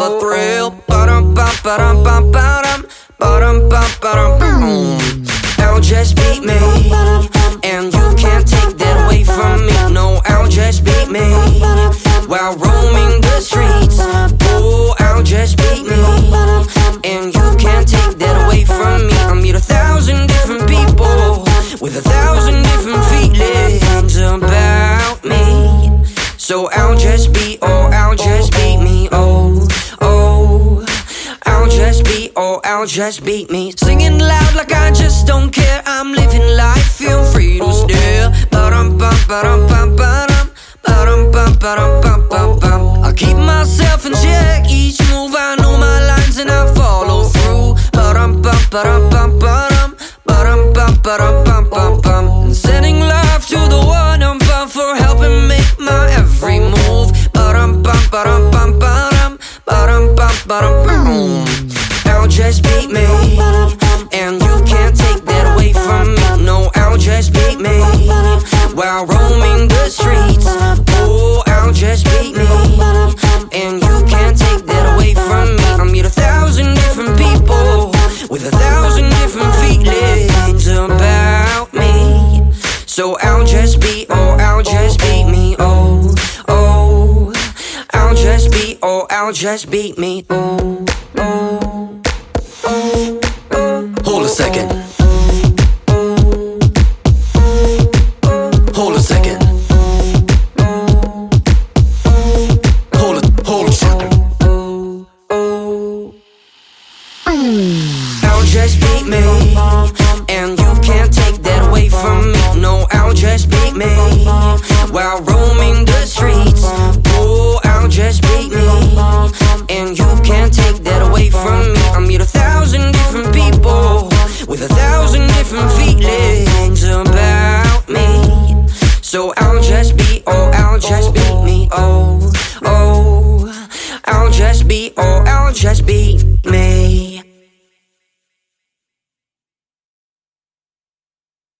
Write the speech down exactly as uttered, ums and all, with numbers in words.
a thrill. Ba-dum, bum, ba-dum, bum, ba-dum, ba-dum, bum, ba-dum, boom. I'll just beat me, and you can't take that away from me. No, I'll just beat me while roaming the streets. Oh, I'll just beat me, and you can't take that away from me. I meet a thousand different people with a thousand different feelings about me. So I'll just be, oh, I'll just beat me, oh, oh. I'll just be, oh, I'll just beat me. Singing loud like I just don't care. I'm living life, feel free to stare. Ba-dum, bum, ba-dum, bum, ba-dum, ba-dum, bum, ba-dum, bum, bum, bum. I keep myself in check, each move I know my lines and I follow through. Ba-dum, bum, ba-dum, bum, ba-dum, ba-dum, bum, ba-dum, bum, bum, bum. And sending love to the one I'm bum for helping make my every move. Ba-dum, bum, ba-dum, bum, ba-dum, ba-dum, bum, ba-dum, boom. I'll just beat me, and you can't take that away from me. No, I'll just beat me while roaming the streets. Oh, I'll just beat me, and you can't take that away from me. I meet a thousand different people with a thousand different feelings about me. So I'll just be, oh, I'll just beat me, oh, oh. I'll just be, oh, I'll just beat me, oh, oh, oh, oh. Hold a second. Hold a second. Hold a, hold a second. I'll just beat me, and you can't take that away from me. No, I'll just beat me while roaming the streets. Oh, I'll just beat me, and you can't take that away from me. I meet a thousand different people with a thousand different feelings about me. So I'll just be, oh, I'll just beat me, oh, oh. I'll just be, oh, I'll just be